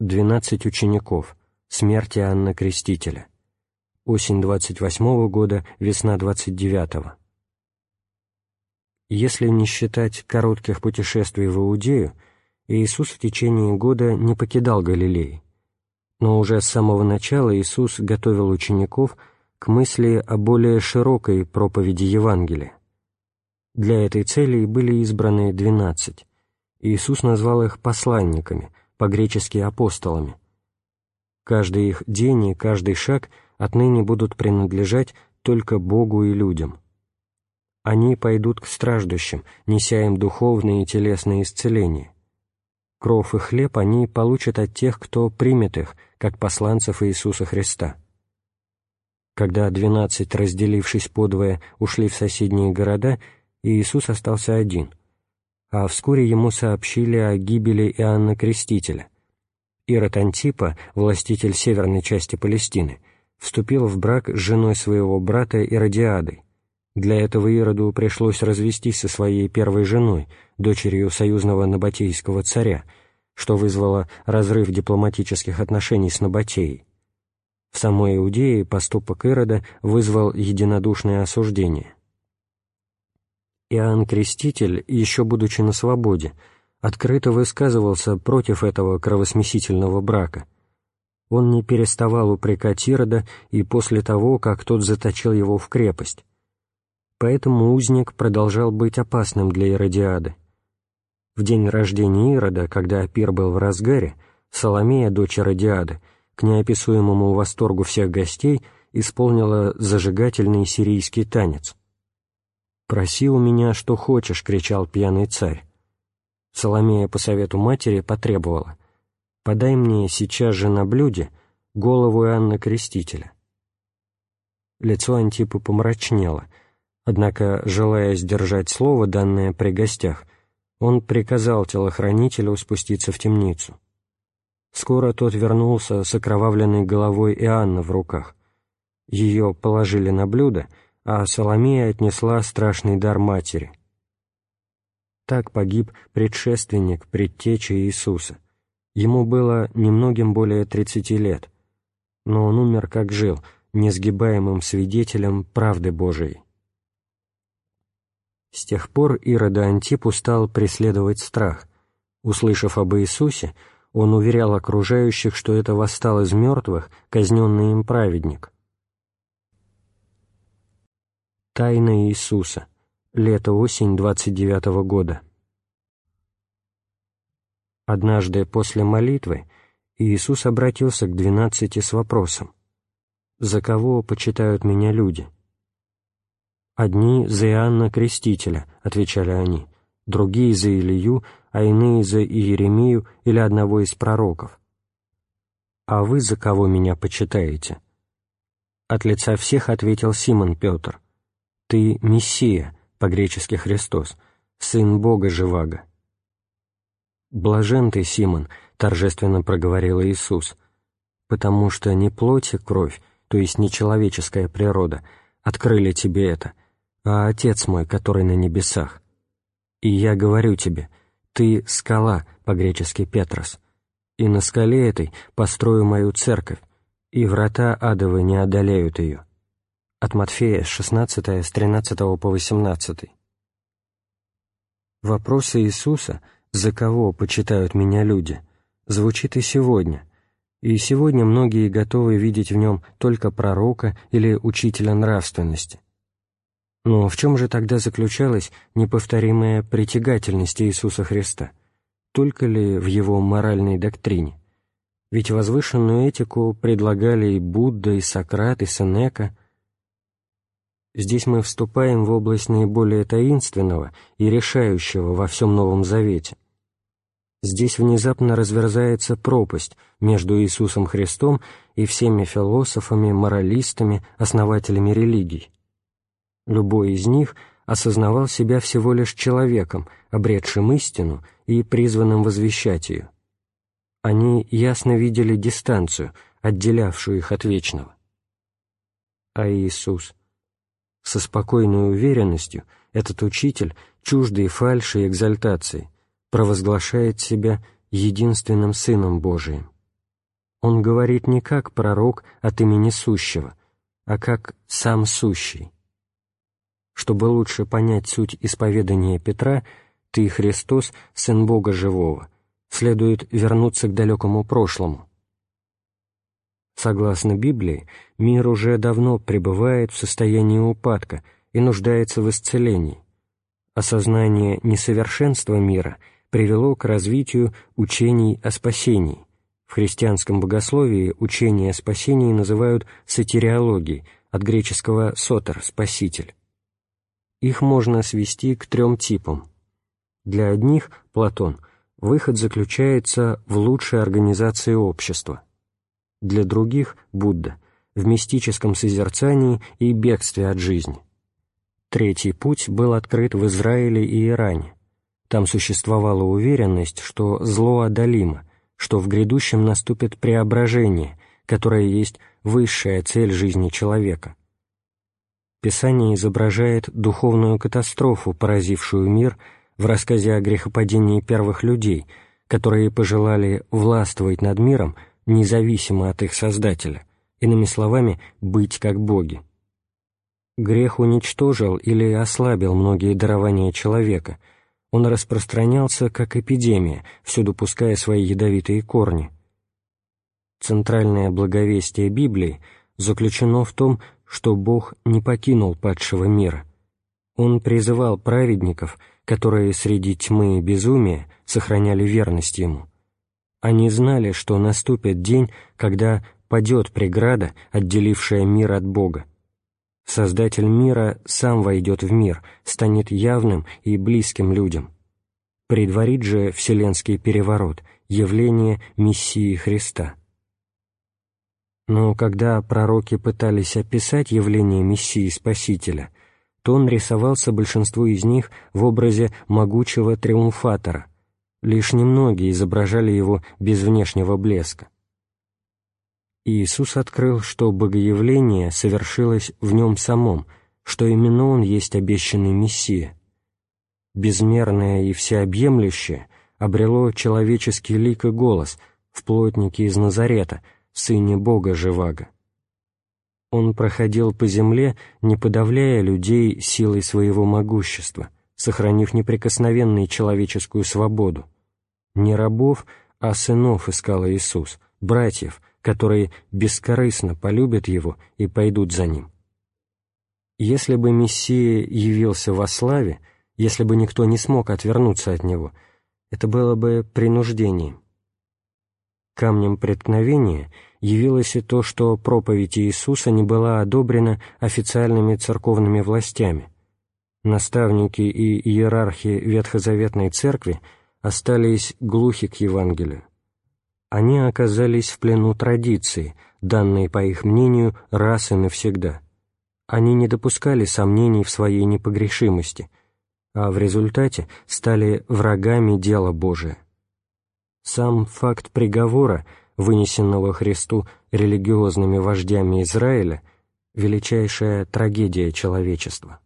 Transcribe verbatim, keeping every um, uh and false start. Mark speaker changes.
Speaker 1: двенадцать учеников. Смерть Иоанна Крестителя. Осень двадцать восьмого года, весна двадцать девятого. Если не считать коротких путешествий в Иудею, Иисус в течение года не покидал Галилеи. Но уже с самого начала Иисус готовил учеников к мысли о более широкой проповеди Евангелия. Для этой цели и были избраны двенадцать. Иисус назвал их посланниками, по-гречески апостолами. Каждый их день и каждый шаг отныне будут принадлежать только Богу и людям. Они пойдут к страждущим, неся им духовное и телесное исцеление. Кров и хлеб они получат от тех, кто примет их, как посланцев Иисуса Христа. Когда двенадцать, разделившись подвое, ушли в соседние города, Иисус остался один, а вскоре ему сообщили о гибели Иоанна Крестителя. Ирод Антипа, властитель северной части Палестины, вступил в брак с женой своего брата Иродиадой. Для этого Ироду пришлось развестись со своей первой женой, дочерью союзного набатейского царя, что вызвало разрыв дипломатических отношений с Набатеей. В самой Иудее поступок Ирода вызвал единодушное осуждение. Иоанн Креститель, еще будучи на свободе, открыто высказывался против этого кровосмесительного брака. Он не переставал упрекать Ирода и после того, как тот заточил его в крепость. Поэтому узник продолжал быть опасным для Иродиады. В день рождения Ирода, когда пир был в разгаре, Соломея, дочь Иродиады, к неописуемому восторгу всех гостей, исполнила зажигательный сирийский танец. «Проси у меня, что хочешь», — кричал пьяный царь. Соломея по совету матери потребовала: «Подай мне сейчас же на блюде голову Иоанна Крестителя». Лицо Антипы помрачнело, однако, желая сдержать слово, данное при гостях, он приказал телохранителю спуститься в темницу. Скоро тот вернулся с окровавленной головой Иоанна в руках. Ее положили на блюдо, а Соломея отнесла страшный дар матери. Так погиб предшественник, предтеча Иисуса. Ему было немногим более тридцати лет, но он умер, как жил, несгибаемым свидетелем правды Божией. С тех пор Ирода Антипу стал преследовать страх. Услышав об Иисусе, он уверял окружающих, что это восстал из мертвых казненный им праведник. Тайна Иисуса. Лето-осень двадцать девятого года. Однажды после молитвы Иисус обратился к двенадцати с вопросом: «За кого почитают меня люди?» «Одни за Иоанна Крестителя», — отвечали они, «другие за Илию, а иные за Иеремию или одного из пророков». «А вы за кого меня почитаете?» От лица всех ответил Симон Петр: «Ты Мессия», по-гречески Христос, Сын Бога Живаго. «Блажен ты, Симон», — торжественно проговорил Иисус, «потому что не плоть и кровь, то есть не человеческая природа, открыли тебе это, а Отец мой, который на небесах. И я говорю тебе, ты скала, по-гречески Петрос, и на скале этой построю мою церковь, и врата адовы не одолеют ее». От Матфея, шестнадцатое, с тринадцатого по восемнадцатый. Вопрос Иисуса «За кого почитают меня люди?» звучит и сегодня, и сегодня многие готовы видеть в нем только пророка или учителя нравственности. Но в чем же тогда заключалась неповторимая притягательность Иисуса Христа? Только ли в его моральной доктрине? Ведь возвышенную этику предлагали и Будда, и Сократ, и Сенека. Здесь мы вступаем в область наиболее таинственного и решающего во всем Новом Завете. Здесь внезапно разверзается пропасть между Иисусом Христом и всеми философами, моралистами, основателями религий. Любой из них осознавал себя всего лишь человеком, обретшим истину и призванным возвещать ее. Они ясно видели дистанцию, отделявшую их от вечного. А Иисус? Со спокойной уверенностью этот учитель, чуждый фальши и экзальтации, провозглашает себя единственным Сыном Божиим. Он говорит не как пророк от имени Сущего, а как Сам Сущий. Чтобы лучше понять суть исповедания Петра «Ты, Христос, Сын Бога Живого», следует вернуться к далекому прошлому. Согласно Библии, мир уже давно пребывает в состоянии упадка и нуждается в исцелении. Осознание несовершенства мира привело к развитию учений о спасении. В христианском богословии учение о спасении называют сотириологией, от греческого «сотер» — «спаситель». Их можно свести к трем типам. Для одних, Платон, выход заключается в лучшей организации общества. Для других, Будда, в мистическом созерцании и бегстве от жизни. Третий путь был открыт в Израиле и Иране. Там существовала уверенность, что зло одолимо, что в грядущем наступит преображение, которое есть высшая цель жизни человека. Писание изображает духовную катастрофу, поразившую мир, в рассказе о грехопадении первых людей, которые пожелали властвовать над миром независимо от их Создателя, иными словами, быть как боги. Грех уничтожил или ослабил многие дарования человека, он распространялся как эпидемия, всюду пуская свои ядовитые корни. Центральное благовестие Библии заключено в том, что Бог не покинул падшего мира. Он призывал праведников, которые среди тьмы и безумия сохраняли верность Ему. Они знали, что наступит день, когда падет преграда, отделившая мир от Бога. Создатель мира сам войдет в мир, станет явным и близким людям. Предварит же вселенский переворот, явление Мессии Христа. Но когда пророки пытались описать явление Мессии Спасителя, то он рисовался большинству из них в образе могучего триумфатора. Лишь немногие изображали его без внешнего блеска. Иисус открыл, что богоявление совершилось в Нем самом, что именно Он есть обещанный Мессия. Безмерное и всеобъемлющее обрело человеческий лик и голос в плотнике из Назарета, Сыне Бога Живаго. Он проходил по земле, не подавляя людей силой своего могущества, сохранив неприкосновенной человеческую свободу. Не рабов, а сынов искал Иисус, братьев, которые бескорыстно полюбят Его и пойдут за Ним. Если бы Мессия явился во славе, если бы никто не смог отвернуться от Него, это было бы принуждением. Камнем преткновения явилось и то, что проповедь Иисуса не была одобрена официальными церковными властями. Наставники и иерархи Ветхозаветной Церкви остались глухи к Евангелию. Они оказались в плену традиции, данной, по их мнению, раз и навсегда. Они не допускали сомнений в своей непогрешимости, а в результате стали врагами дела Божия. Сам факт приговора, вынесенного Христу религиозными вождями Израиля, величайшая трагедия человечества.